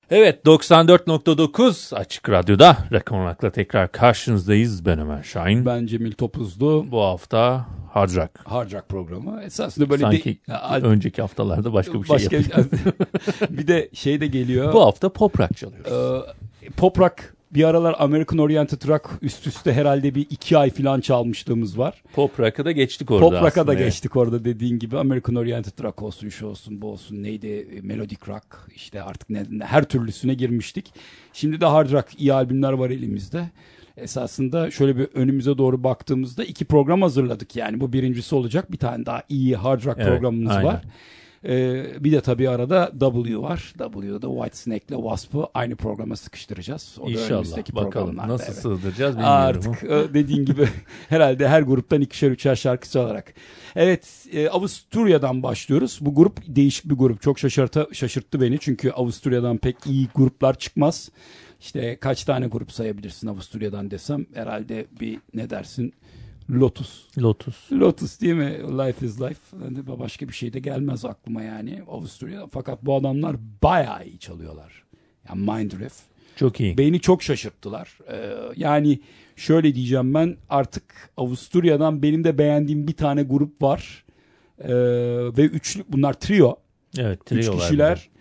Evet, 94.9 Açık Radyo'da Rock on Rock'la tekrar karşınızdayız. Ben Ömer Şahin. Ben Cemil Topuzlu. Bu hafta Hard Rock. Hard Rock programı. Esasında böyle sanki önceki haftalarda başka bir şey yapıyoruz. Bir de şey de geliyor. Bu hafta pop rock çalıyoruz. Pop rock bir aralar American Oriented Rock üst üste herhalde bir 2 ay falan çalmışlığımız var. Pop rock'a da geçtik orada. Pop rock'a da geçtik orada dediğin gibi. American Oriented Rock olsun, şu olsun, bu olsun. Neydi? Melodic Rock. İşte artık her türlüsüne girmiştik. Şimdi de Hard Rock iyi albümler var elimizde. Esasında şöyle bir önümüze doğru baktığımızda 2 program hazırladık. Yani bu birincisi olacak. Bir tane daha iyi Hard Rock programımız var. Bir de tabii arada W var. W'da Whitesnake ile Wasp'ı aynı programa sıkıştıracağız. O İnşallah. Bakalım nasıl sığdıracağız bilmiyorum. Artık dediğin gibi herhalde her gruptan 2'şer 3'er şarkı çalarak. Evet, Avusturya'dan başlıyoruz. Bu grup değişik bir grup. Çok şaşırttı beni. Çünkü Avusturya'dan pek iyi gruplar çıkmaz. İşte kaç tane grup sayabilirsin Avusturya'dan desem herhalde bir ne dersin? Lotus değil mi? Life is Life. Başka bir şey de gelmez aklıma yani Avusturya. Fakat bu adamlar bayağı iyi çalıyorlar. Yani Mindriff. Çok iyi. Beni çok şaşırttılar. Yani şöyle diyeceğim, ben artık Avusturya'dan benim de beğendiğim bir tane grup var. Ve üçlü, bunlar trio. Evet, trio 3 kişiler.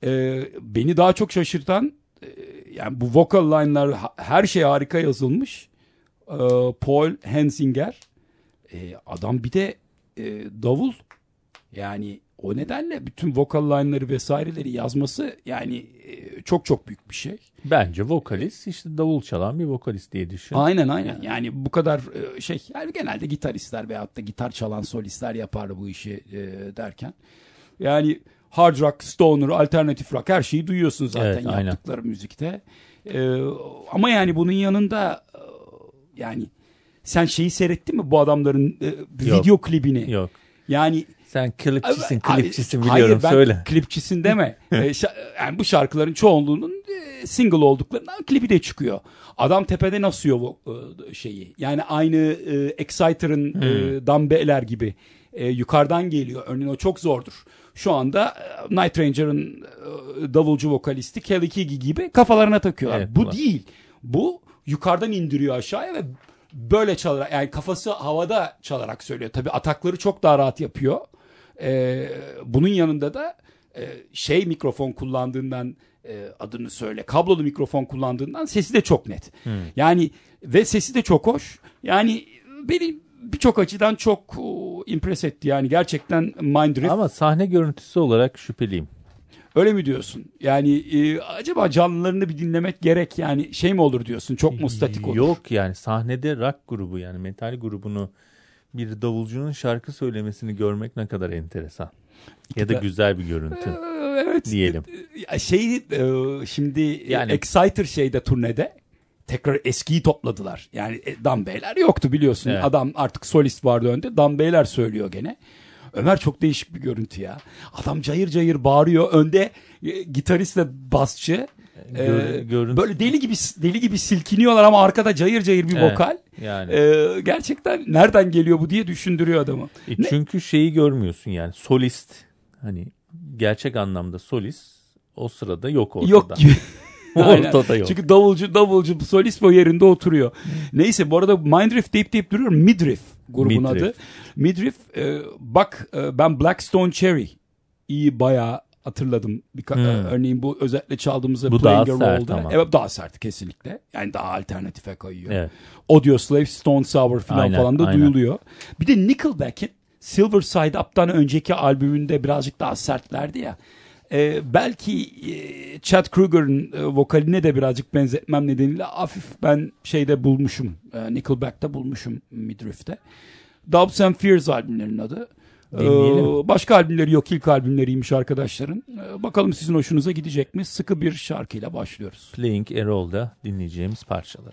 Beni daha çok şaşırtan yani bu vocal line'lar, her şey harika yazılmış. Paul Hensinger, adam bir de davul, yani o nedenle bütün vocal line'ları vesaireleri yazması yani çok çok büyük bir şey. Bence vokalist, işte davul çalan bir vokalist diye düşün. Aynen yani bu kadar yani genelde gitaristler veyahut da gitar çalan solistler yapar bu işi derken yani hard rock, stoner, alternatif rock her şeyi duyuyorsun zaten yaptıkları müzikte. Ama yani bunun yanında yani sen şeyi seyrettin mi bu adamların video klibini? Yok. Yani sen klipçisin biliyorum, hayır, söyle. Hayır, klipçisin deme. Yani bu şarkıların çoğunluğunun single olduklarından klibi de çıkıyor. Adam tepeden asıyor bu şeyi. Yani aynı Exciter'ın dumbbell'ler gibi yukarıdan geliyor. Örneğin o çok zordur. Şu anda Night Ranger'ın davulcu vokalisti Kelly Keagy gibi kafalarına takıyorlar. Evet, bu değil. Bu yukarıdan indiriyor aşağıya ve böyle çalarak, yani kafası havada çalarak söylüyor. Tabii atakları çok daha rahat yapıyor. Bunun yanında da mikrofon kullandığından, adını söyle, kablolu mikrofon kullandığından sesi de çok net. Yani ve sesi de çok hoş. Yani beni birçok açıdan çok impress etti. Yani gerçekten Mindriff. Ama sahne görüntüsü olarak şüpheliyim. Öyle mi diyorsun? Yani acaba canlılarını bir dinlemek gerek, yani şey mi olur diyorsun? Çok mu statik olur? Yok yani sahnede rock grubu, yani metal grubunu, bir davulcunun şarkı söylemesini görmek ne kadar enteresan. Ya da güzel bir görüntü. Evet. Diyelim. Şimdi yani, Exciter turnede tekrar eskiyi topladılar. Yani dumbbell'ler yoktu biliyorsun. Evet. Adam artık solist vardı önde. Dumbbell'ler söylüyor gene. Ömer, çok değişik bir görüntü ya. Adam cayır cayır bağırıyor. Önde gitaristle basçı. Böyle deli gibi silkiniyorlar ama arkada cayır cayır bir vokal. Yani. Gerçekten nereden geliyor bu diye düşündürüyor adamı. Çünkü şeyi görmüyorsun yani, solist, hani gerçek anlamda solist o sırada yok ortada. Yok gibi. Ortada yok. Çünkü davulcu solist o yerinde oturuyor. Neyse, bu arada Mindriff deyip duruyorum. Midriff grubun adı. Midriff, ben Blackstone Cherry bayağı hatırladım. Örneğin bu özellikle çaldığımızda bu Playing a Role'da. Ama. Evet, daha sert kesinlikle. Yani daha alternatife kayıyor. Evet. Audioslave, Stone Sour falan da duyuluyor. Bir de Nickelback'in Silver Side Up'tan önceki albümünde birazcık daha sertlerdi ya. Belki Chad Kroeger'ın vokaline de birazcık benzetmem nedeniyle hafif ben bulmuşum. Nickelback'ta bulmuşum Midriff'te. Doubts and Fears albümlerinin adı. Başka albümleri yok. İlk albümleriymiş arkadaşların. Bakalım sizin hoşunuza gidecek mi? Sıkı bir şarkıyla başlıyoruz. Playing a Role'da dinleyeceğimiz parçalar.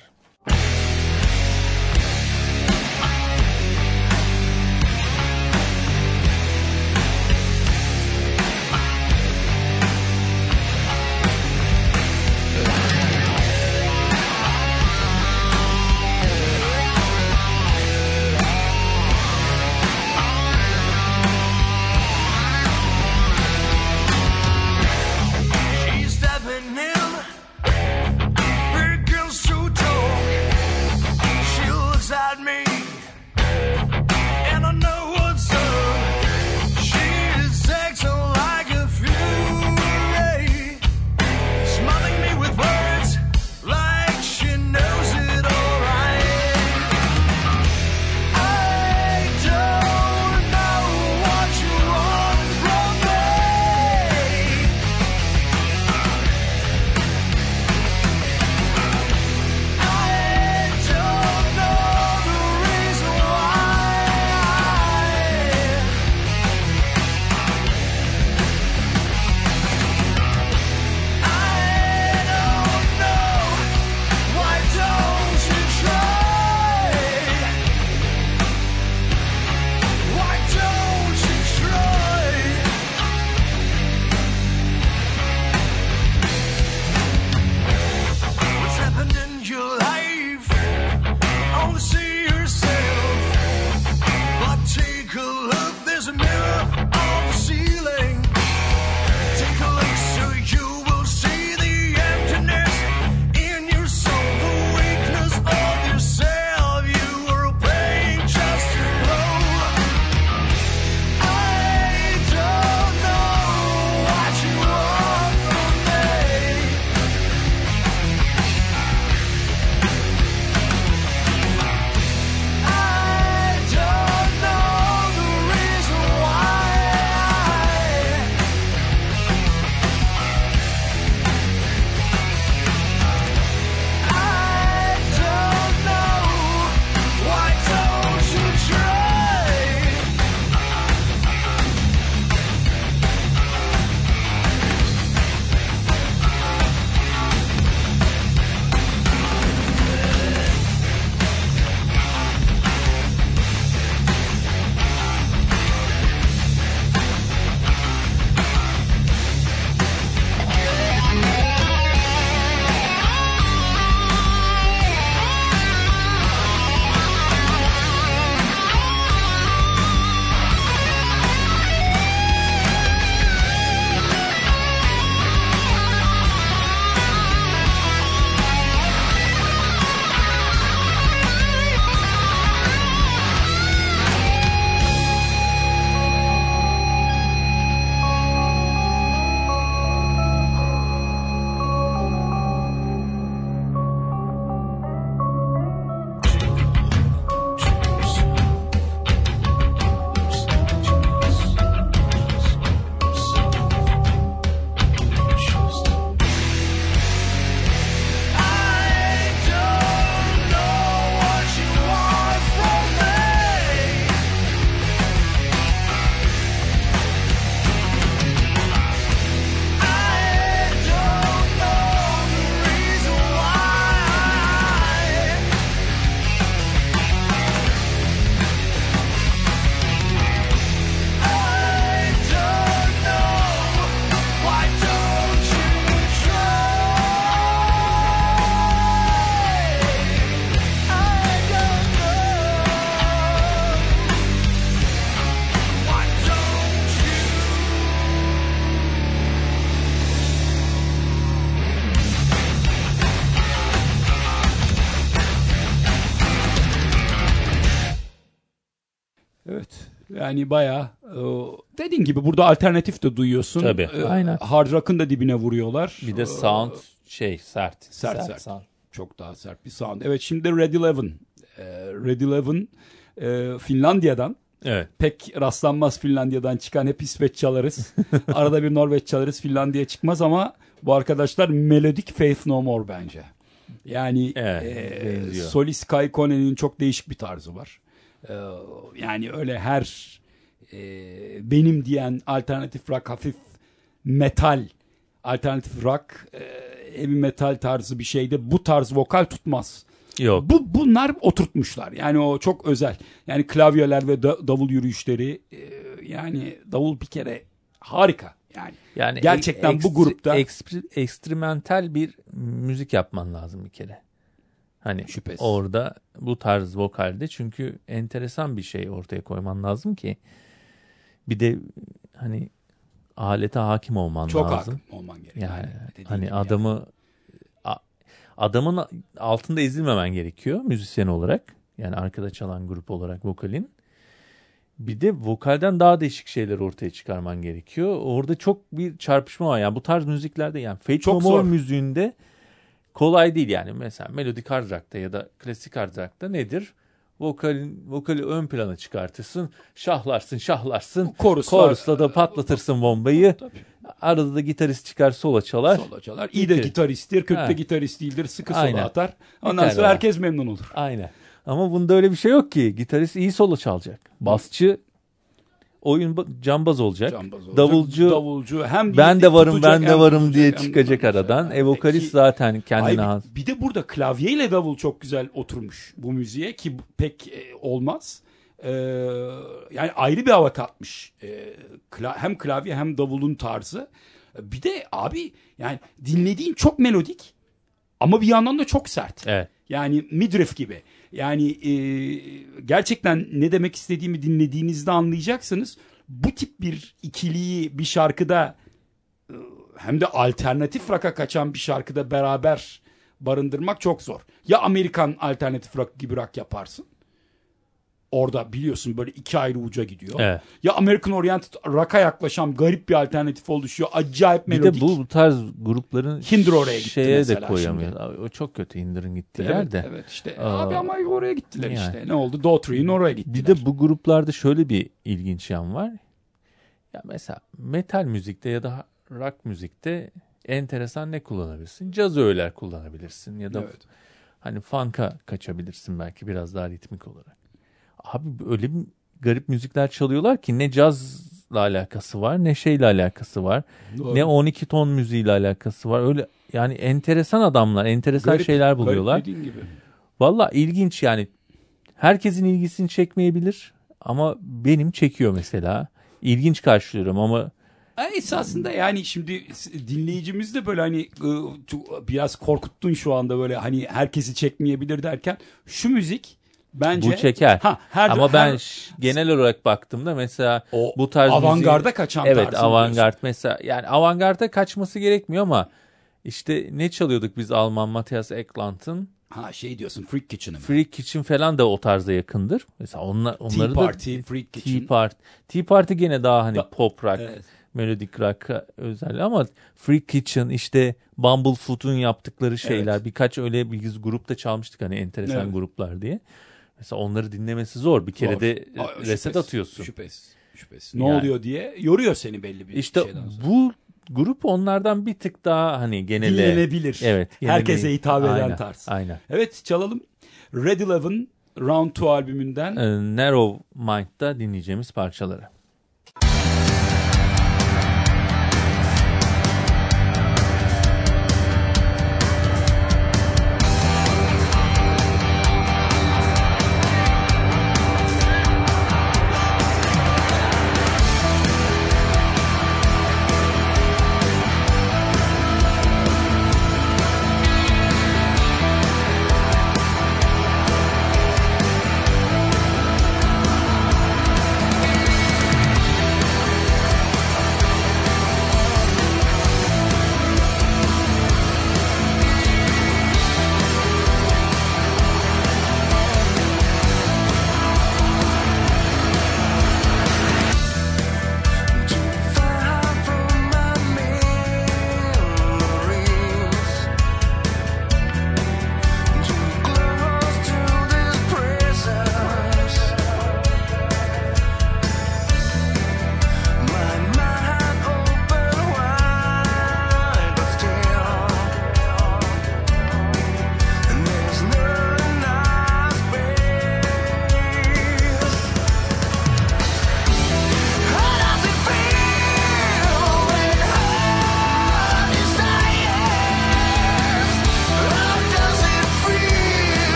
Stepping in Yani bayağı dediğin gibi burada alternatif de duyuyorsun. Tabii. Aynen. Hard rock'ın da dibine vuruyorlar. Bir de sound sert. Sert. Çok daha sert bir sound. Evet, şimdi Red Eleven. Red Eleven Finlandiya'dan. Evet. Pek rastlanmaz Finlandiya'dan çıkan, hep İsveç çalarız. Arada bir Norveç çalarız, Finlandiya çıkmaz ama bu arkadaşlar Melodic Faith No More bence. Yani solist Kai Konen'in çok değişik bir tarzı var. Yani öyle her benim diyen alternatif rock, hafif metal, alternatif rock, heavy metal tarzı bir şeyde bu tarz vokal tutmaz. Yok. Bunlar oturtmuşlar. Yani o çok özel. Yani klavyeler ve davul yürüyüşleri, yani davul bir kere harika. Yani gerçekten bu grupta eksperimental bir müzik yapman lazım bir kere. Hani şüphesiz. Orada bu tarz vokalde, çünkü enteresan bir şey ortaya koyman lazım ki bir de hani alete hakim olman çok lazım. Çok hakim olman gerekiyor. Yani hani adamın altında ezilmemen gerekiyor müzisyen olarak. Yani arkada çalan grup olarak vokalin. Bir de vokalden daha değişik şeyler ortaya çıkarman gerekiyor. Orada çok bir çarpışma var. Yani bu tarz müziklerde, yani Faith No More müziğinde kolay değil yani. Mesela melodik hard rock'ta ya da klasik hard rock'ta nedir? Vokali ön plana çıkartırsın. Şahlarsın. Chorus'la da patlatırsın bombayı. Tabii. Arada da gitarist çıkar, sola çalar. İyi de gitaristtir, kötü de gitarist değildir. Sıkı sola atar. Ondan sonra herkes memnun olur. Aynen. Ama bunda öyle bir şey yok ki. Gitarist iyi solo çalacak. Basçı cambaz olacak. Davulcu hem ben de varım diye çıkacak aradan. Vokalist zaten kendine has. Bir de burada klavyeyle davul çok güzel oturmuş bu müziğe ki pek olmaz. Yani ayrı bir hava katmış. Hem klavye hem davulun tarzı. Bir de abi yani dinlediğin çok melodik ama bir yandan da çok sert. Evet. Yani midriff gibi. Yani gerçekten ne demek istediğimi dinlediğinizde anlayacaksınız. Bu tip bir ikiliyi bir şarkıda, hem de alternatif rock'a kaçan bir şarkıda beraber barındırmak çok zor. Ya Amerikan alternatif rock gibi rock yaparsın. Orada biliyorsun böyle iki ayrı uca gidiyor. Evet. Ya American Oriented rock'a yaklaşan garip bir alternatif oluşuyor. Acayip melodik. Bir de bu tarz grupların Hinder oraya gitti şeye de koyamıyor. O çok kötü, Hinder'ın gittiği yerde. Evet işte. Abi ama oraya gittiler yani. İşte. Ne oldu? Daughtry'in oraya gittiler. Bir de bu gruplarda şöyle bir ilginç yan var. Ya mesela metal müzikte ya da rock müzikte enteresan ne kullanabilirsin? Caz öğeler kullanabilirsin ya da hani funk'a kaçabilirsin belki biraz daha ritmik olarak. Abi öyle bir garip müzikler çalıyorlar ki ne cazla alakası var, ne şeyle alakası var. Doğru. Ne 12 ton müziğiyle alakası var. Öyle yani enteresan adamlar, enteresan şeyler buluyorlar. Garip dediğin gibi. Valla ilginç yani. Herkesin ilgisini çekmeyebilir ama benim çekiyor mesela. İlginç karşılıyorum ama esasında yani şimdi dinleyicimiz de böyle hani biraz korkuttun şu anda, böyle hani herkesi çekmeyebilir derken şu müzik bence bu çeker. Ama ben genel olarak baktığımda mesela bu tarz avantgarda kaçan tarzı. Evet, avantgard mesela, yani avantgarda kaçması gerekmiyor ama işte ne çalıyorduk biz Alman Matthias Ekland'ın? Şey diyorsun, Freak Kitchen'ı mı? Freak Kitchen falan da o tarza yakındır. Mesela onları Tea Party, Freak Kitchen. Tea Party gene daha hani pop rock, melodik rock özel ama Freak Kitchen, işte Bumblefoot'un yaptıkları şeyler, birkaç öyle bir grupta çalmıştık hani enteresan gruplar diye. Mesela onları dinlemesi zor. Bir kere de reset atıyorsun. Şüphesiz. Ne oluyor diye yoruyor seni belli bir işte şeyden sonra. Bu grup onlardan bir tık daha hani genele. Dinlenebilir. Evet. Herkese hitap eden tarz. Aynen. Evet, çalalım. Red Eleven Round 2 albümünden. Narrow Mind'da dinleyeceğimiz parçaları.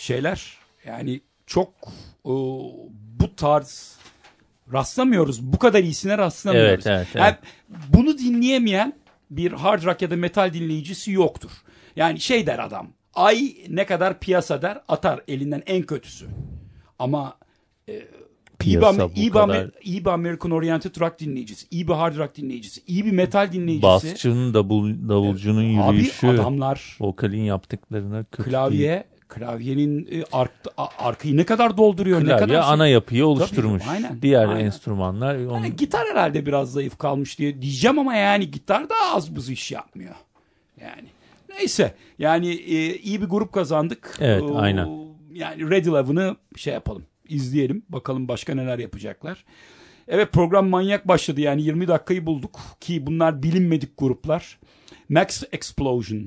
şeyler. Yani çok bu tarz rastlamıyoruz. Bu kadar iyisine rastlamıyoruz. Evet. Yani bunu dinleyemeyen bir hard rock ya da metal dinleyicisi yoktur. Yani şey der adam. Ay ne kadar piyasa der, atar elinden en kötüsü. Ama iyi bir American Oriented Rock dinleyicisi, iyi bir hard rock dinleyicisi, iyi bir metal dinleyicisi. Basçının, davulcunun yürüyüşü, abi adamlar vokalin yaptıklarına klavyenin arkayı ne kadar dolduruyor, klavye ne kadar ana yapıyı oluşturmuş. Tabii, aynen. Diğer enstrümanlar yani gitar herhalde biraz zayıf kalmış diye diyeceğim ama yani gitar da az buz iş yapmıyor. Yani neyse, yani iyi bir grup kazandık. Evet, aynen. Yani Red Eleven'ı şey yapalım, izleyelim, bakalım başka neler yapacaklar. Evet, program manyak başladı, yani 20 dakikayı bulduk ki bunlar bilinmedik gruplar. Max Explosion,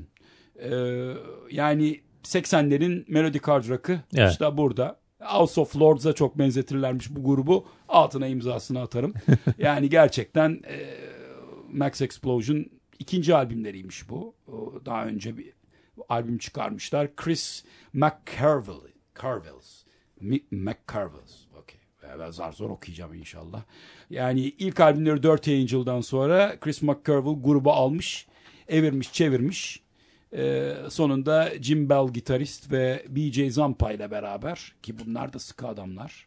yani 80'lerin melodic hard rock'ı, evet. İşte burada House of Lords'a çok benzetirlermiş bu grubu, altına imzasını atarım. Yani gerçekten Max Explosion ikinci albümleriymiş bu. Daha önce bir albüm çıkarmışlar. Chris McCarville's. Okay. Ben zor okuyacağım inşallah. Yani ilk albümleri Dirty Angel'dan sonra Chris McCarville grubu almış, evirmiş, çevirmiş. Sonunda Jim Bell gitarist ve BJ Zampa ile beraber, ki bunlar da sıkı adamlar,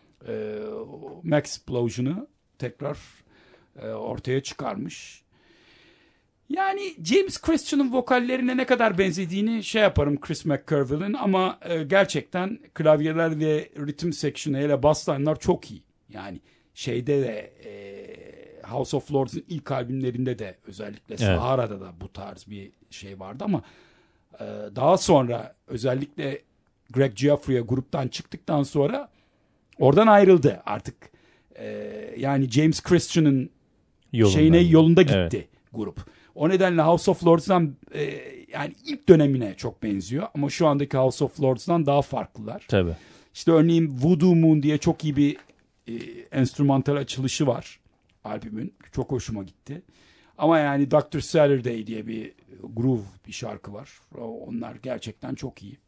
Max Explosion'ı tekrar ortaya çıkarmış. Yani James Christian'ın vokallerine ne kadar benzediğini şey yaparım Chris McCarville'ın, ama gerçekten klavyeler ve ritim section'ı, hele bass line'lar çok iyi. Yani şeyde de House of Lords'ın ilk albümlerinde de, özellikle Sahara'da da bu tarz bir şey vardı, ama daha sonra özellikle Greg Giuffria gruptan çıktıktan sonra oradan ayrıldı artık. Yani James Christian'ın yolunda gitti grup. O nedenle House of Lords'dan yani ilk dönemine çok benziyor, ama şu andaki House of Lords'dan daha farklılar. Tabii. İşte örneğin Voodoo Moon diye çok iyi bir enstrümantal açılışı var albümün. Çok hoşuma gitti. Ama yani Dr. Saturday diye bir groove bir şarkı var. Onlar gerçekten çok iyi.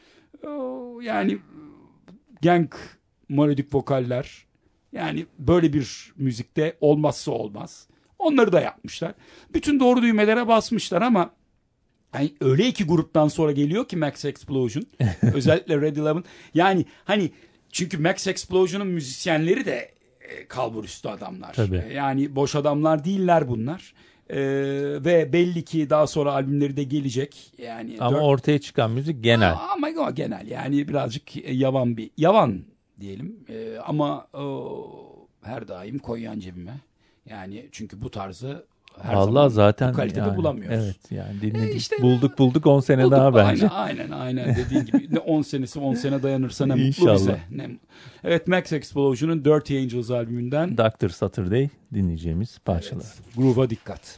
Yani gang melodik vokaller, yani böyle bir müzikte olmazsa olmaz. Onları da yapmışlar. Bütün doğru düğmelere basmışlar, ama yani öyle iki gruptan sonra geliyor ki Max Explosion, özellikle Red Eleven. Yani hani çünkü Max Explosion'un müzisyenleri de kalburüstü adamlar. Tabii. Yani boş adamlar değiller bunlar. Ve belli ki daha sonra albümleri de gelecek. Yani ama ortaya çıkan müzik genel. Ama genel, yani birazcık yavan diyelim. Ama her daim koyan cebime. Yani çünkü bu tarzı her zaman zaten bu kalitede yani, bulamıyoruz. Evet, yani dinledik. İşte, bulduk 10 sene daha bence. Aynen dediğin gibi. Ne 10 sene dayanırsa ne mutlu bize. Evet, Max Explosion'un Dirty Angels albümünden Dr. Saturday dinleyeceğimiz parçalar. Evet, groove'a dikkat.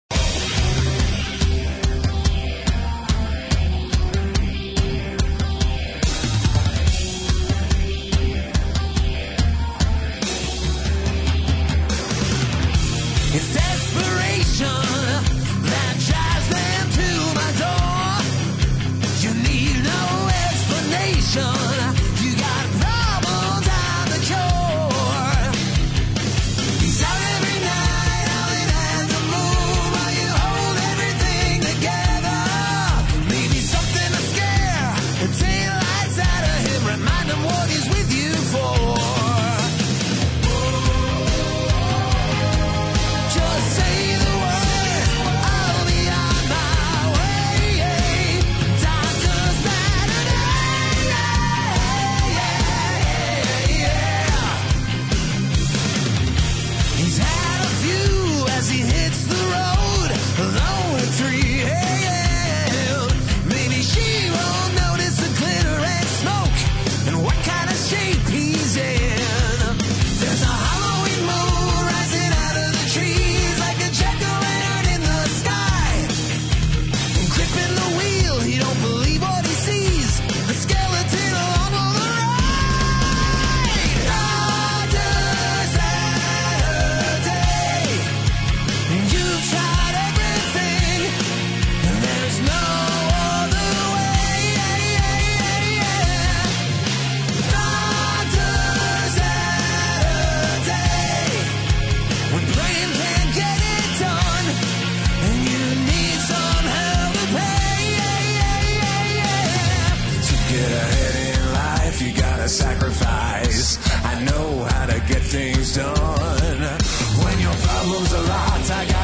It's desperation that drives them to my door. You need no explanation. You got problems I'm the cure. He's out every night, howling at the moon, while you hold everything together. Maybe something to scare the taillights out of him. Remind him what he's with you for. Just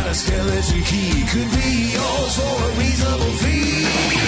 a skeleton key could be yours for a reasonable fee.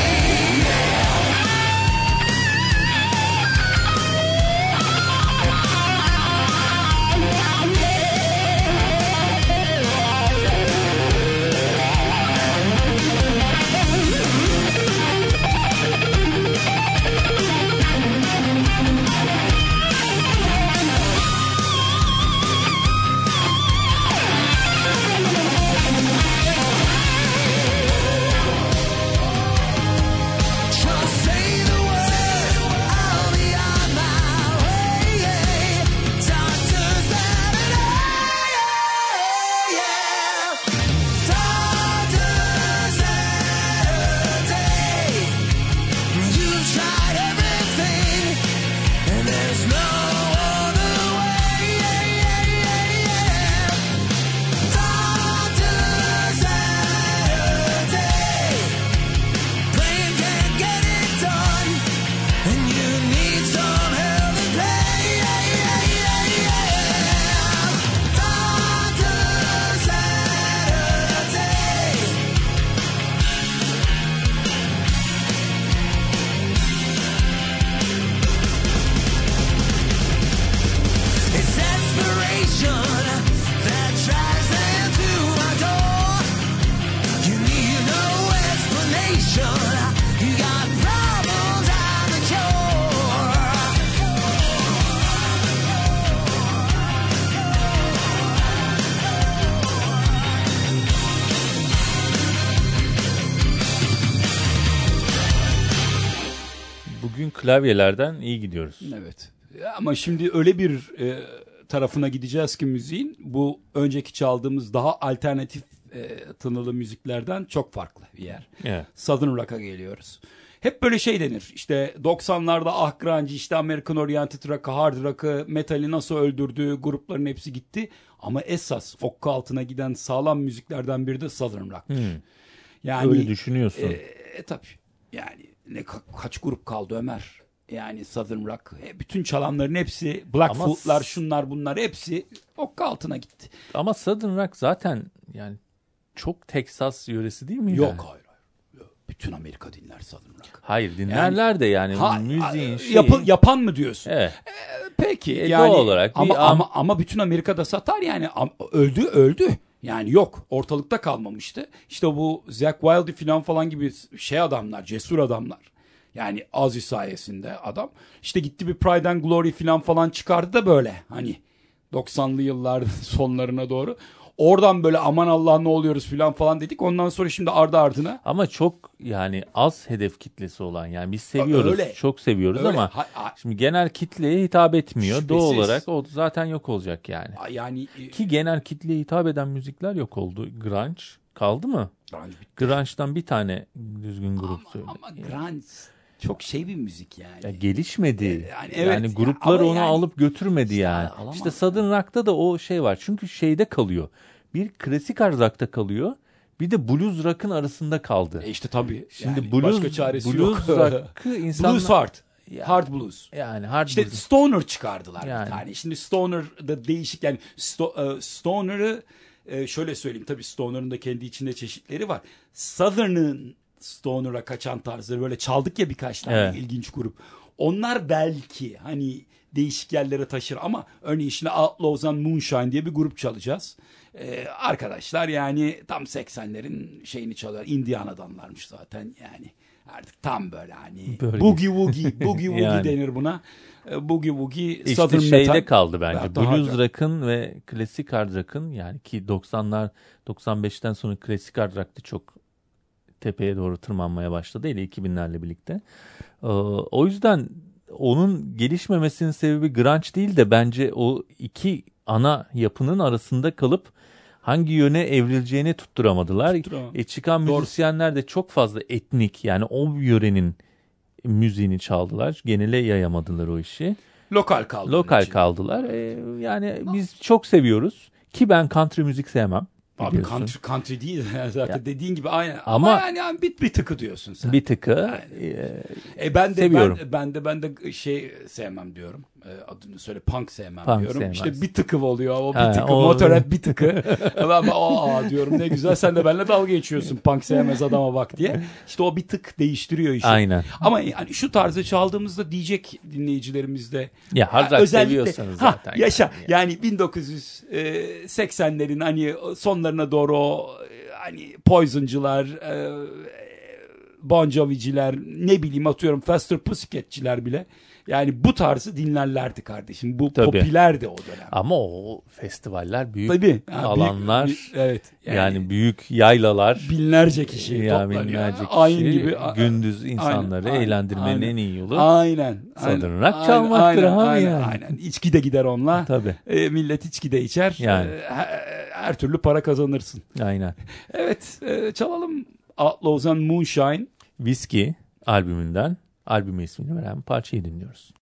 Klavyelerden iyi gidiyoruz. Evet. Ama şimdi öyle bir tarafına gideceğiz ki müziğin bu önceki çaldığımız daha alternatif tınılı müziklerden çok farklı bir yer. Evet. Southern Rock'a geliyoruz. Hep böyle şey denir. İşte 90'larda grunge, işte American Oriented Rock'ı, Hard Rock'ı, Metal'i nasıl öldürdü, grupların hepsi gitti. Ama esas okka altına giden sağlam müziklerden biri de Southern Rock'tır. Yani öyle düşünüyorsun. Tabii. Yani kaç grup kaldı Ömer? Yani Southern Rock, bütün çalanların hepsi, Blackfoot'lar, şunlar bunlar hepsi okka altına gitti. Ama Southern Rock zaten yani çok Texas yöresi değil mi? Yok yani? hayır. Bütün Amerika dinler Southern Rock. Hayır dinlerler yani, de yani müziğin şeyi. Yapan mı diyorsun? Evet. Peki. Yani, doğal olarak. Ama bütün Amerika'da satar yani. Öldü. Yani yok. Ortalıkta kalmamıştı. İşte bu Zakk Wylde falan gibi adamlar, cesur adamlar. Yani Ozzy sayesinde adam. İşte gitti bir Pride and Glory falan çıkardı da böyle. Hani 90'lı yılların sonlarına doğru. Oradan böyle aman Allah ne oluyoruz falan dedik. Ondan sonra şimdi ardı ardına. Ama çok yani az hedef kitlesi olan yani biz seviyoruz. Öyle. Çok seviyoruz öyle. Ama şimdi genel kitleye hitap etmiyor. Şüphesiz. Doğal olarak o zaten yok olacak yani. Yani ki genel kitleye hitap eden müzikler yok oldu. Grunge kaldı mı? Grunge'dan bir tane düzgün grup söyle. Ama grunge çok bir müzik yani. Ya gelişmedi. Evet. Yani gruplar onu alıp götürmedi yani. İşte Southern Rock'ta da o var. Çünkü şeyde kalıyor. Bir klasik hard rock'ta kalıyor. Bir de blues rock'ın arasında kaldı. İşte tabii. Şimdi yani blues başka çaresi blues yok. rock'ı insanlar blues hard. Hard blues. Yani hard işte blues. stoner çıkardılar yani. Bir tane. Şimdi stoner da değişik yani stoner'ı şöyle söyleyeyim. Tabii stoner'ın da kendi içinde çeşitleri var. Southern'ın stoner'a kaçan tarzları böyle çaldık ya birkaç tane ilginç grup. Onlar belki hani değişik yerlere taşır ama örneğin şimdi Outlaws and Moonshine diye bir grup çalacağız. Arkadaşlar yani tam 80'lerin şeyini çalıyor. Indiana'danlarmış zaten yani. Artık tam böyle hani boogie woogie yani. denir buna. Boogie woogie işte Southern şeyde metal kaldı bence. Blues rock'ın ve klasik hard rock'ın yani ki 90'lar 95'ten sonra klasik hard rock'ta çok tepeye doğru tırmanmaya başladı ile 2000'lerle birlikte. O yüzden onun gelişmemesinin sebebi grunge değil de bence o iki ana yapının arasında kalıp hangi yöne evrileceğini tutturamadılar. Çıkan müzisyenler de çok fazla etnik yani o yörenin müziğini çaldılar. Genele yayamadılar o işi. Lokal kaldılar. Yani biz çok seviyoruz ki ben country müzik sevmem. Abi country değil zaten ya. Dediğin gibi aynen. Ama yani bir tıkı diyorsun sen. Bir tıkı. Yani. Ben de sevem diyorum. adını söyle, punk sevmem Punk diyorum. sevmez. İşte bir tıkı oluyor. O bir Ha, tıkı. o- Motorhead bir tıkı. Ben diyorum ne güzel, sen de benimle dalga geçiyorsun punk sevmez adama bak diye. İşte o bir tık değiştiriyor işi. Aynen. Ama yani şu tarzda çaldığımızda diyecek dinleyicilerimiz de Ya hard rock özellikle seviyorsanız zaten. yaşa yani 1980'lerin hani sonlarına doğru o hani Poison'cılar, Bon Jovi'ciler, ne bileyim atıyorum Faster Pussycat'ciler bile yani bu tarzı dinlerlerdi kardeşim. Bu Tabii. popülerdi o dönem. Ama o festivaller büyük Tabii. alanlar, evet. yani büyük yaylalar. Binlerce kişi Ya toplanıyor. binlerce kişi, Ayın gibi. gündüz insanları Aynen, eğlendirmenin aynen. en iyi yolu Aynen. Southern Rock çalmaktır abi aynen, yani. Aynen. İçki de gider onunla. Tabii. Millet içki de içer. Yani. Her türlü para kazanırsın. Aynen. Evet. Çalalım Outlaws and Moonshine. Whiskey albümünden albüme ismini veren parçayı dinliyoruz.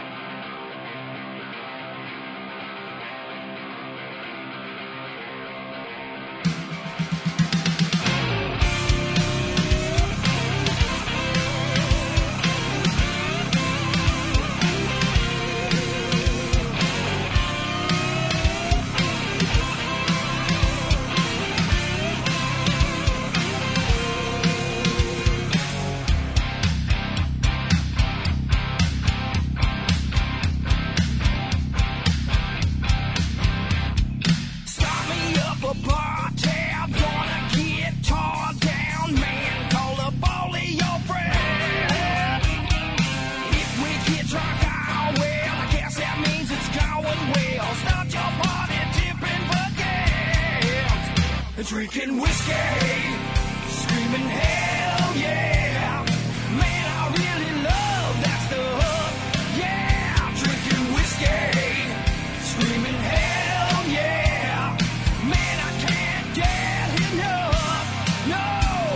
Start me up a bar tab, gonna get torn down, man. Call up all of your friends. If we get drunk, well, I guess that means it's going well. Start your party tipping buckets, drinking whiskey, screaming hell yeah. Man, I really love that stuff. Yeah, drinking whiskey, screaming hell yeah. Man, I can't get enough. No.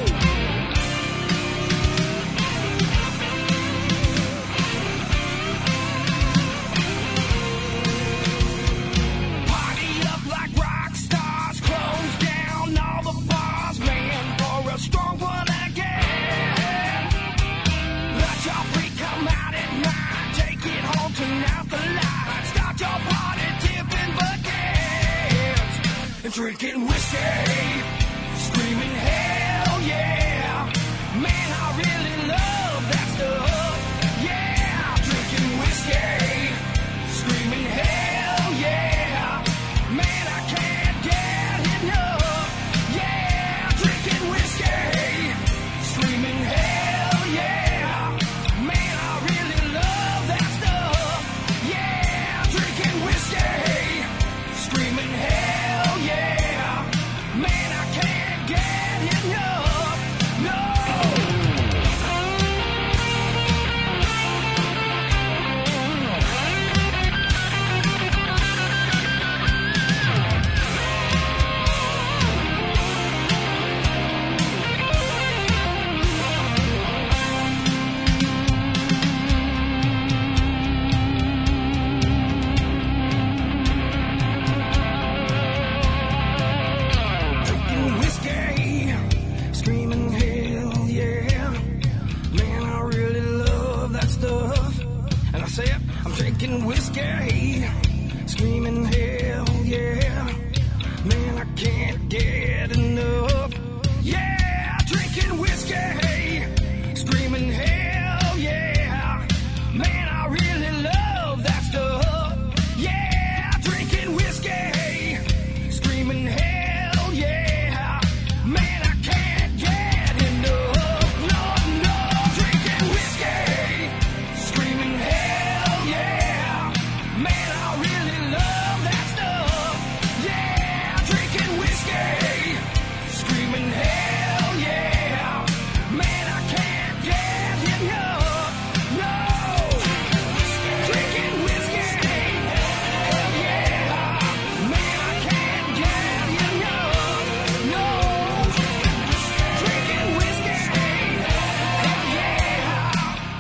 Party up like rock stars, close down all the bars, man, for a strong one again. Let your freak come out at night, take it home, turn out the light, start your party tipping buckets, and drinking whiskey, screaming hell yeah. Man, I really love that stuff. Yeah, drinking whiskey, screaming hell yeah. Man, I can't get enough. Yeah, drinking whiskey, screaming hell yeah. Man, I really love that stuff. Yeah, drinking whiskey, screaming hell yeah. Man, I can't get enough. No. Drinking whiskey, screaming hell yeah. Man, I really love that stuff. And I said, I'm drinking whiskey, screaming hell yeah. Man, I can't get enough. Yeah, drinking whiskey, screaming hell yeah. Man, I really love that stuff. Yeah, drinking whiskey, screaming hell yeah. Man, I can't get enough. No, no, drinking whiskey, screaming hell yeah. Man, I really love that stuff. Yeah, drinking whiskey, screaming hell yeah. Man, I can't get enough. No, drinking whiskey, hell yeah. Man, I can't get enough. No, drinking whiskey, hell yeah.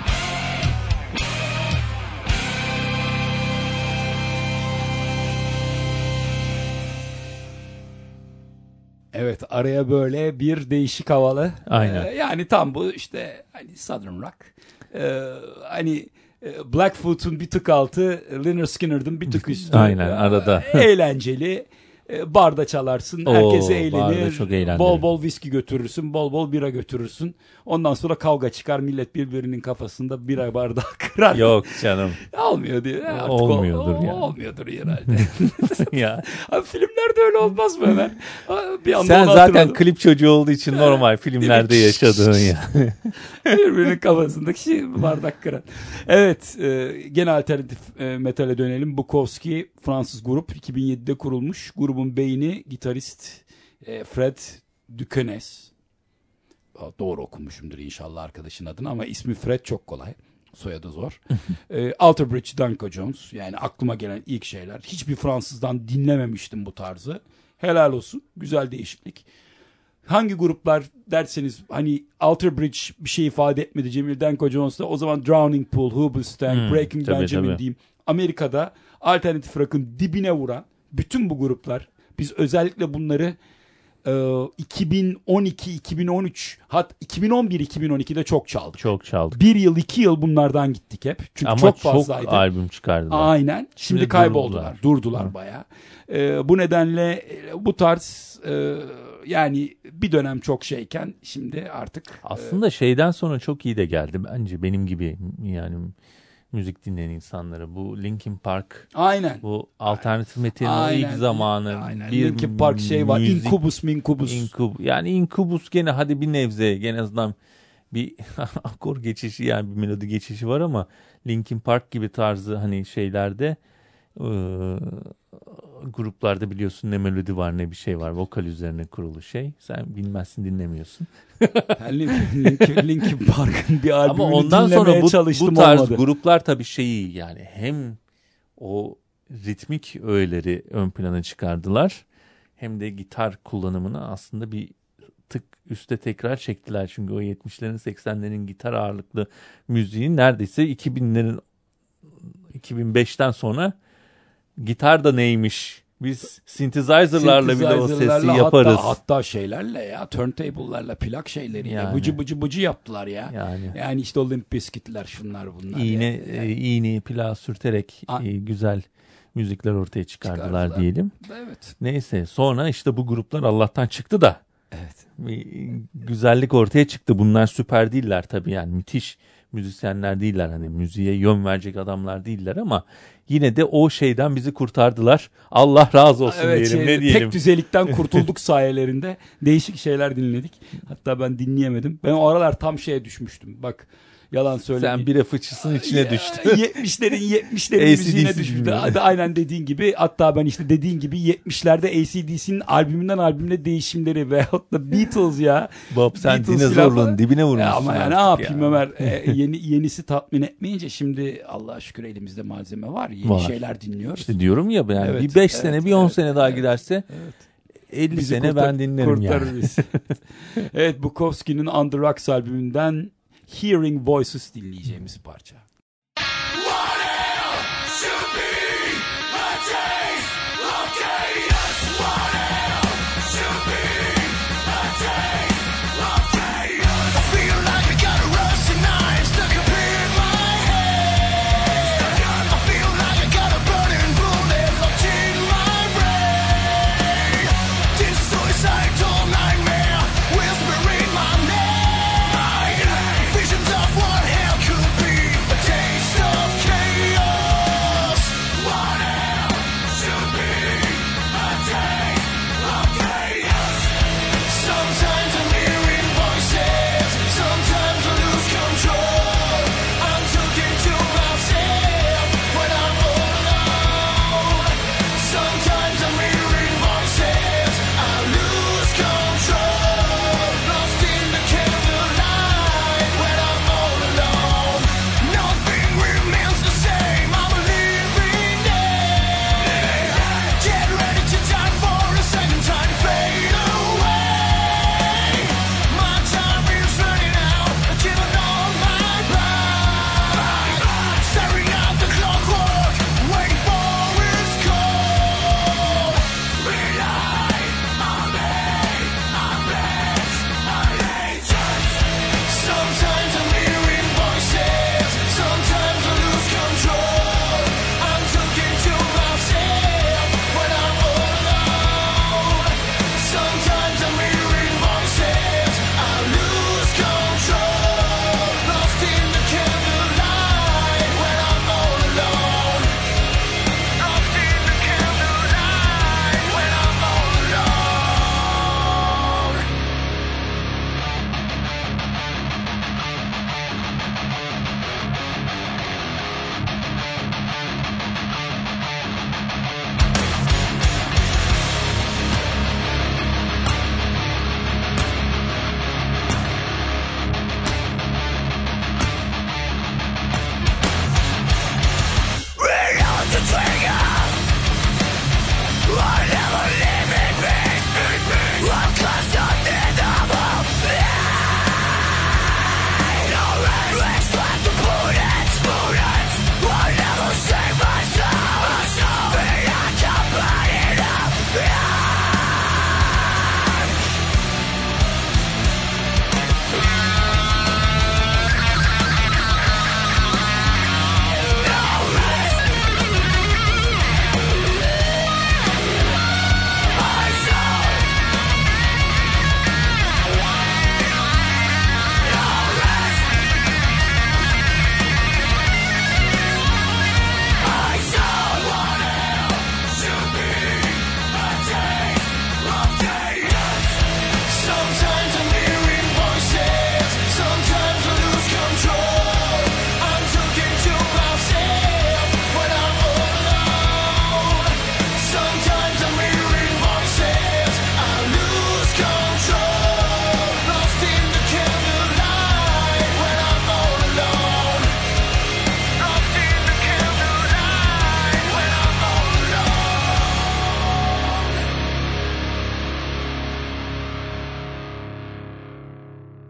Evet, araya böyle bir değişik havalı. Aynen. Yani tam bu işte hani Southern Rock. Hani Blackfoot'un bir tık altı, Lynyrd Skynyrd'ın bir tık üstü. Aynen, arada. Eğlenceli. Barda çalarsın, herkes Barda eğlenir, çok eğlenceli. bol bol viski götürürsün, bol bol bira götürürsün. Ondan sonra kavga çıkar, millet birbirinin kafasında bira bardağı kırar. Yok canım. Olmuyor diyor. Artık Olmuyordur ya. Olmuyordur herhalde. Ya. Abi, filmlerde öyle olmaz mı Ömer? Bir anda Sen onu zaten hatırladım. klip çocuğu olduğu için normal filmlerde yaşadığın ya. Birbirinin kafasındaki bardak kıran. Evet, gene alternatif metale dönelim. Bukowski Fransız grup, 2007'de kurulmuş. Grubun beyni gitarist Fred Duquesne. Doğru okumuşumdur inşallah arkadaşın adını ama ismi Fred çok kolay. Soyadı zor. Alter Bridge, Danko Jones. Yani aklıma gelen ilk şeyler. Hiçbir Fransızdan dinlememiştim bu tarzı. Helal olsun. Güzel değişiklik. Hangi gruplar derseniz, hani Alter Bridge bir şey ifade etmedi Cemil Danko Jones'ta, o zaman Drowning Pool, Hoobastank, Breaking tabii, Benjamin tabii. diyeyim. Amerika'da alternatif rock'ın dibine vuran bütün bu gruplar, biz özellikle bunları 2012, 2013, hatta 2011, 2012'de çok çaldık. Çok çaldık. Bir yıl, 2 yıl bunlardan gittik hep. Çünkü Ama çok fazlaydı. çok albüm çıkardılar. Aynen. Şimdi Şimdi kayboldular. Durdular bayağı. Bu nedenle bu tarz yani bir dönem çok şeyken şimdi artık Aslında şeyden sonra çok iyi de geldi bence, benim gibi yani müzik dinleyen insanlara. Bu Linkin Park, aynen. bu alternatif metalin ilk zamanı. Aynen. Bir Linkin Park şey var. müzik- Incubus. Yani Incubus gene hadi bir nebze, gene azından bir akor geçişi, yani bir melodi geçişi var ama Linkin Park gibi tarzı hani şeylerde gruplarda biliyorsun ne melodi var ne bir şey var. Vokal üzerine kurulu şey. Sen bilmezsin, dinlemiyorsun. Linkin Park'ın bir albümünü Ama ondan sonra dinlemeye çalıştım, bu tarz olmadı. gruplar tabii şeyi, yani hem o ritmik öğeleri ön plana çıkardılar, hem de gitar kullanımını aslında bir tık üste tekrar çektiler. Çünkü o 70'lerin 80'lerin gitar ağırlıklı müziği neredeyse 2000'lerin 2005'ten sonra gitar da neymiş, biz synthesizer'larla bile o sesi yaparız. Hatta şeylerle ya, turntable'larla, plak şeyleriyle Yani. bıcı yaptılar ya. Yani işte o Limp Bizkit'ler, şunlar bunlar. İğneyi plağa sürterek güzel müzikler ortaya çıkardılar diyelim. Evet. Neyse, sonra işte bu gruplar Allah'tan çıktı da. Evet. Bir güzellik ortaya çıktı. Bunlar süper değiller tabii, yani müthiş müzisyenler değiller, hani müziğe yön verecek adamlar değiller ama yine de o şeyden bizi kurtardılar. Allah razı olsun diyelim, ne diyelim. Tek düzelikten kurtulduk sayelerinde. Değişik şeyler dinledik. Hatta ben dinleyemedim. Ben o aralar tam şeye düşmüştüm. Bak, yalan söyleyeyim. Sen bire fıçısının içine düştün. 70'lerin müziğine düşmüştüm. Aynen dediğin gibi. Hatta ben işte dediğin gibi 70'lerde AC/DC'nin albümünden albümüne değişimleri veyahut da Beatles ya. Bob, sen Beatles dinozorluğun dibine vurmuşsun. Ama ya ne yapayım Ömer? Yenisi tatmin etmeyince şimdi Allah'a şükür elimizde malzeme var. Yeni şeyler dinliyoruz. İşte diyorum ya, yani bir 5 sene, bir 10 sene daha giderse 50 bizi sene ben dinlerim yani. Evet, Bukowski'nin On The Rocks albümünden Hearing Voices dinleyeceğimiz parça. Visions of what hell could be.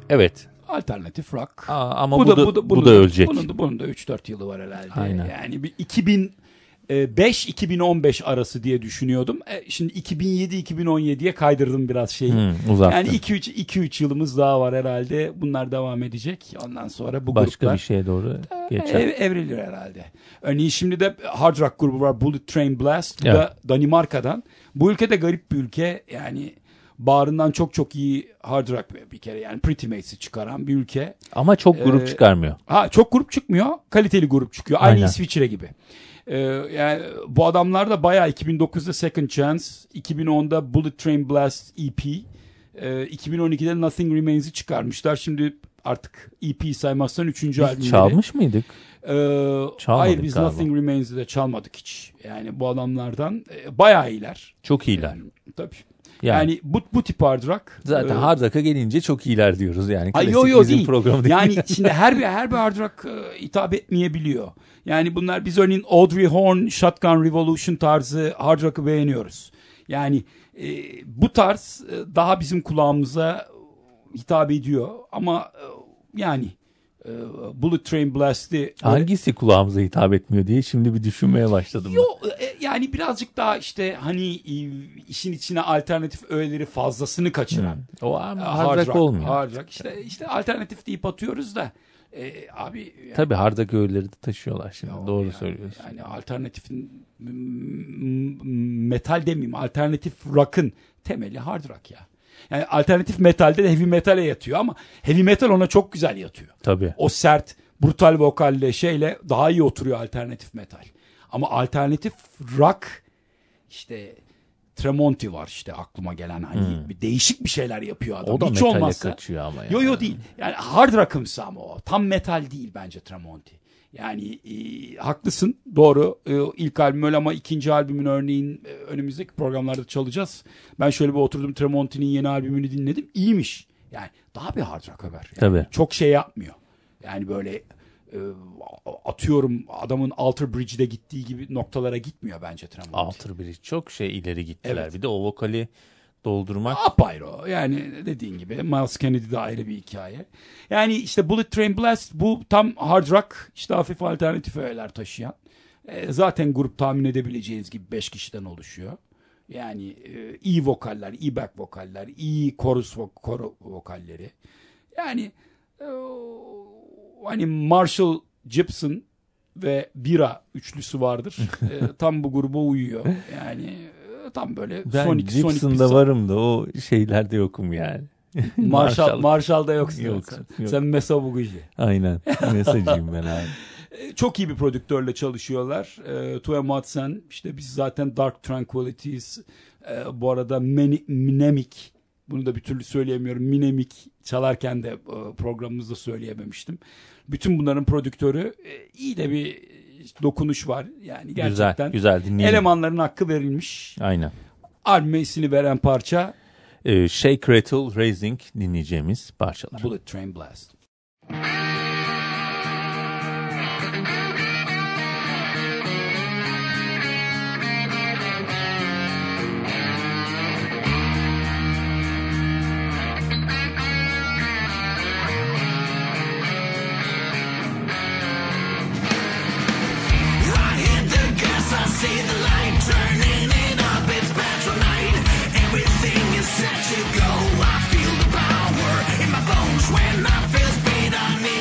Evet. Alternatif rock. Ama bu da ölecek. Bunun da 3-4 yılı var herhalde. Aynen. Yani bir 2005-2015 arası diye düşünüyordum. Şimdi 2007-2017'ye kaydırdım biraz şeyi. Uzattın. Yani 2-3 yılımız daha var herhalde. Bunlar devam edecek. Ondan sonra bu başka gruplar bir şeye doğru geçer. Evrilir herhalde. Örneğin şimdi de hard rock grubu var. Bullet Train Blast. Bu Evet. da Danimarka'dan. Bu ülke de garip bir ülke. Yani bağrından çok iyi hard rock bir kere. Yani Pretty Mates'i çıkaran bir ülke. Ama çok grup çıkarmıyor. Çok grup çıkmıyor. Kaliteli grup çıkıyor. Aynı Aynen. İsviçre gibi. Yani bu adamlar da bayağı 2009'da Second Chance, 2010'da Bullet Train Blast EP, 2012'de Nothing Remains'i çıkarmışlar. Şimdi artık EP saymazsan 3. albümleri. Biz çalmış mıydık? Hayır, biz galiba. Nothing Remains'i de çalmadık hiç. Yani bu adamlardan bayağı iyiler. Çok iyiler. Tabii. Yani bu tip hard rock. zaten hard rock'a gelince çok iyiler diyoruz yani. Klasik Yo bizim değil. programı değil. Yani şimdi her bir hard rock hitap etmeyebiliyor. Yani bunlar, biz örneğin Audrey Horne, Shotgun Revolution tarzı hard rock'ı beğeniyoruz. Yani bu tarz daha bizim kulağımıza hitap ediyor. Ama yani Bullet Train Blast'i Hangisi kulağımıza hitap etmiyor diye şimdi bir düşünmeye başladım. yani birazcık daha işte hani işin içine alternatif öğeleri fazlasını kaçıran. O ama hard rock olmuyor. Hard rock işte alternatif deyip atıyoruz da abi yani, Tabii hard rock öğeleri de taşıyorlar şimdi. Doğru söylüyorsun. Yani alternatifin metal demeyeyim, alternatif rock'ın temeli hard rock ya. Yani alternatif metalde de heavy metal'e yatıyor ama heavy metal ona çok güzel yatıyor. Tabii. O sert, brutal vokalle şeyle daha iyi oturuyor alternatif metal. Ama alternatif rock işte Tremonti var işte aklıma gelen, hani bir değişik bir şeyler yapıyor adam. O da hiç metale olmazsa kaçıyor ama yani. Yo değil. Yani hard rock'ımsı ama o. Tam metal değil bence Tremonti. Yani haklısın, doğru. İlk albüm öyle ama ikinci albümün örneğin önümüzdeki programlarda çalacağız. Ben şöyle bir oturdum, Tremonti'nin yeni albümünü dinledim. İyiymiş. Yani daha bir hard rock haber. Yani Tabii. çok şey yapmıyor. Yani böyle atıyorum adamın Alter Bridge'de gittiği gibi noktalara gitmiyor bence Tremonti. Alter Bridge çok ileri gittiler. Evet. Bir de o vokali doldurmak. Apayrı o. Yani dediğin gibi Miles Kennedy de ayrı bir hikaye. Yani işte Bullet Train Blast bu tam hard rock, işte hafif alternatif öğeler taşıyan. Zaten grup tahmin edebileceğiniz gibi 5 kişiden oluşuyor. Yani iyi vokaller, iyi back vokaller, iyi chorus vokalleri. Yani hani Marshall, Gibson ve Bira üçlüsü vardır. Tam bu gruba uyuyor. Yani tam böyle Ben Sonic Gibson'da varım da o şeylerde yokum yani. Marshall'da yoksun. Yok. Sen Mesa Buguji. Aynen. Mesajıyım ben abi. Çok iyi bir prodüktörle çalışıyorlar. Tue Madsen, işte biz zaten Dark Tranquillities, bu arada Minemic, bunu da bir türlü söyleyemiyorum. Minemic çalarken de programımızda söyleyememiştim. Bütün bunların prodüktörü, iyi de bir dokunuş var. Yani gerçekten güzel dinleyelim. Elemanların hakkı verilmiş. Aynen. Albüme ismini veren parça Shake, Rattle, Raising dinleyeceğimiz parçalar. Bullet Train Blast. See the light turning it up, it's patronite. Everything is set to go. I feel the power in my bones when I feel speed. I need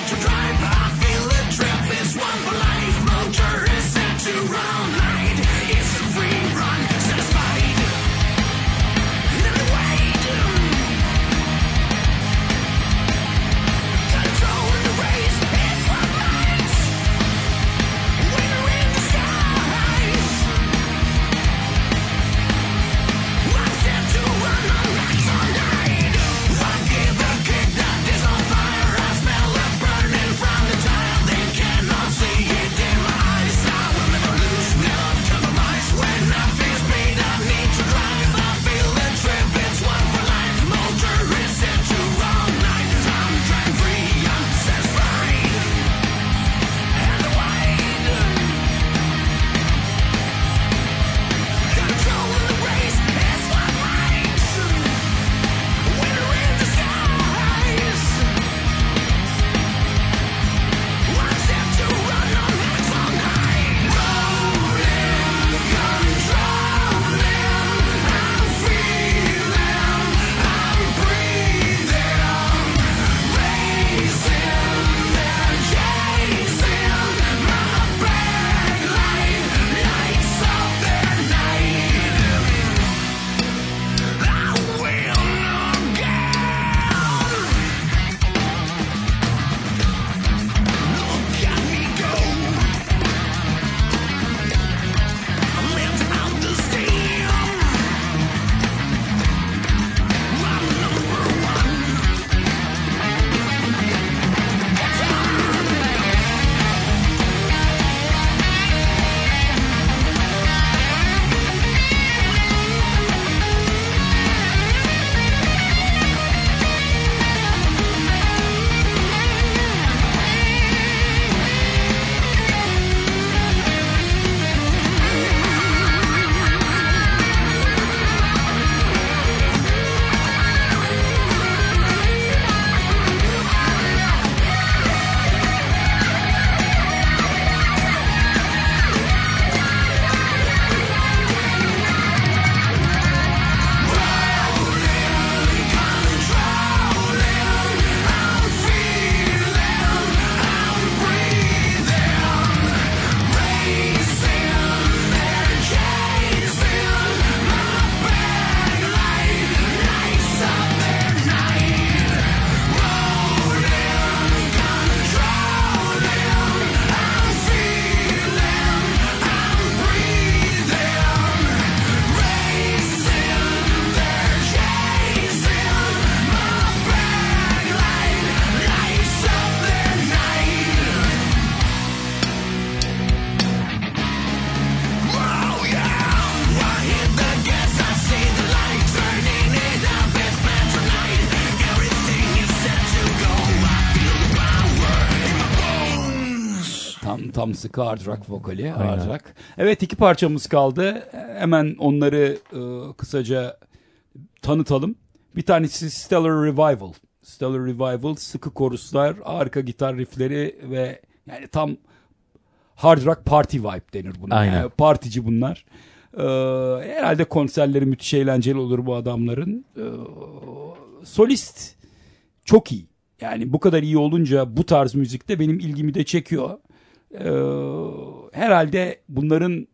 tam sıkı hard rock vokali. Aynen. Hard rock. Evet, 2 parçamız kaldı. Hemen onları kısaca tanıtalım. Bir tanesi Stellar Revival. Stellar Revival, sıkı koruslar, harika gitar riffleri ve yani tam hard rock party vibe denir buna. Aynen. Yani partici bunlar. Herhalde konserleri müthiş eğlenceli olur bu adamların. Solist çok iyi. Yani bu kadar iyi olunca bu tarz müzikte benim ilgimi de çekiyor. Herhalde bunların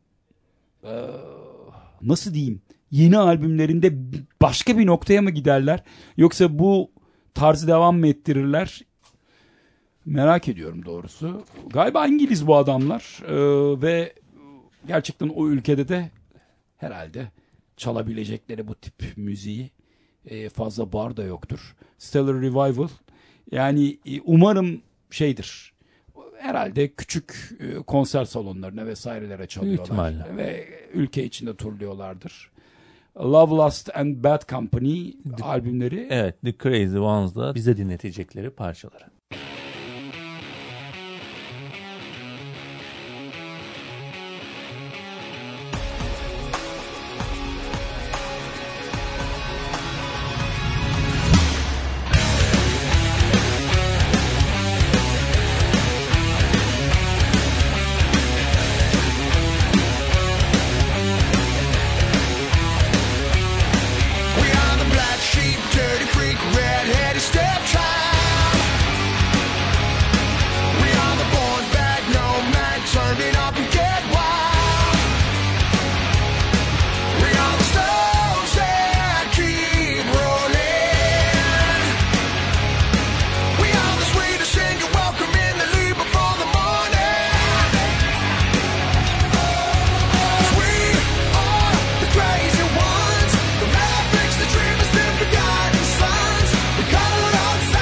nasıl diyeyim, yeni albümlerinde başka bir noktaya mı giderler? Yoksa bu tarzı devam mı ettirirler? Merak ediyorum doğrusu. Galiba İngiliz bu adamlar ve gerçekten o ülkede de herhalde çalabilecekleri bu tip müziği fazla bar da yoktur. Stellar Revival, yani umarım şeydir. Herhalde küçük konser salonlarına vesairelere çalıyorlar ve ülke içinde turluyorlardır. Love, Lust and Bad Company albümleri. Evet, The Crazy Ones'da bize dinletecekleri parçaları. Crazy ones, the mavericks, the dreamers, the forgotten sons. We call it out.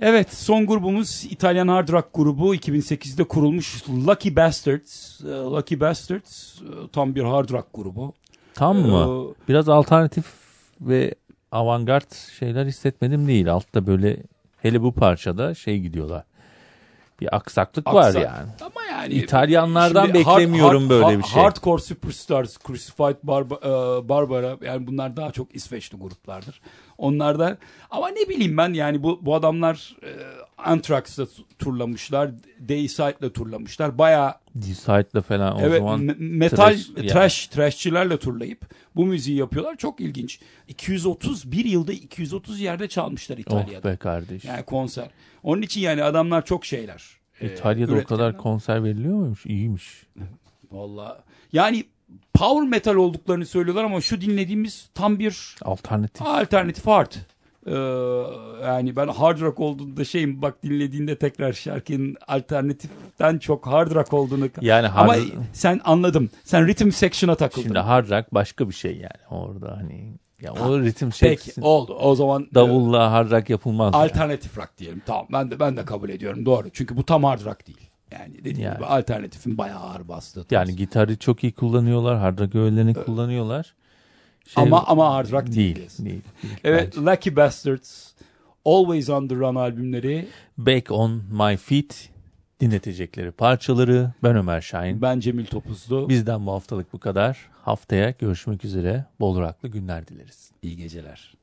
Evet, son grubumuz İtalyan hard rock grubu, 2008'de kurulmuş Lucky Bastards. Lucky Bastards tam bir hard rock grubu. Tam mı? Biraz alternatif ve avantgard şeyler hissetmedim değil. Altta böyle, hele bu parçada gidiyorlar. Bir aksaklık var yani. Ama yani İtalyanlardan beklemiyorum böyle bir şey. Hardcore Superstars, Crucified Barbara, yani bunlar daha çok İsveçli gruplardır. Onlardan, ama ne bileyim ben, yani bu adamlar Anthrax'la turlamışlar, Dayside'la turlamışlar. Bayağı Dayside'la falan o zaman metal trashçilerle turlayıp bu müziği yapıyorlar. Çok ilginç. 231 yılda 230 yerde çalmışlar İtalya'da. Oh be kardeş. Yani konser. Onun için yani adamlar çok şeyler. İtalya'da o kadar konser veriliyor muymuş? İyiymiş. Vallahi yani power metal olduklarını söylüyorlar ama şu dinlediğimiz tam bir alternatif hard. Yani ben hard rock olduğunda bak, dinlediğinde tekrar şarkının alternatiften çok hard rock olduğunu, yani ama sen anladım. Sen rhythm section'a takıldın. Şimdi hard rock başka bir şey yani orada, hani ya o ritim peki oldu. O zaman davulla hard rock yapılmaz. Alternatif rock diyelim. Tamam. Ben de kabul ediyorum. Doğru. Çünkü bu tam hard rock değil. Yani dediğim gibi alternatifin bayağı ağır bastığı. Yani gitarı çok iyi kullanıyorlar. Hard rock öğelerini kullanıyorlar. Ama hard rock değil. Evet, bence. Lucky Bastards, Always on the Run albümleri, Back on My Feet dinletecekleri parçaları. Ben Ömer Şahin. Ben Cemil Topuzlu. Bizden bu haftalık bu kadar. Haftaya görüşmek üzere. Bol rocklı günler dileriz. İyi geceler.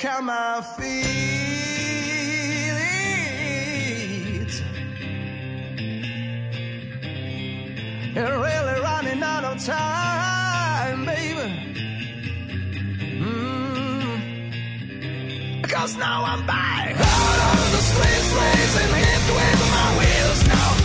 calm my feelings. You're really running out of time, baby. Because now I'm back out on the streets, racing hit with my wheels now.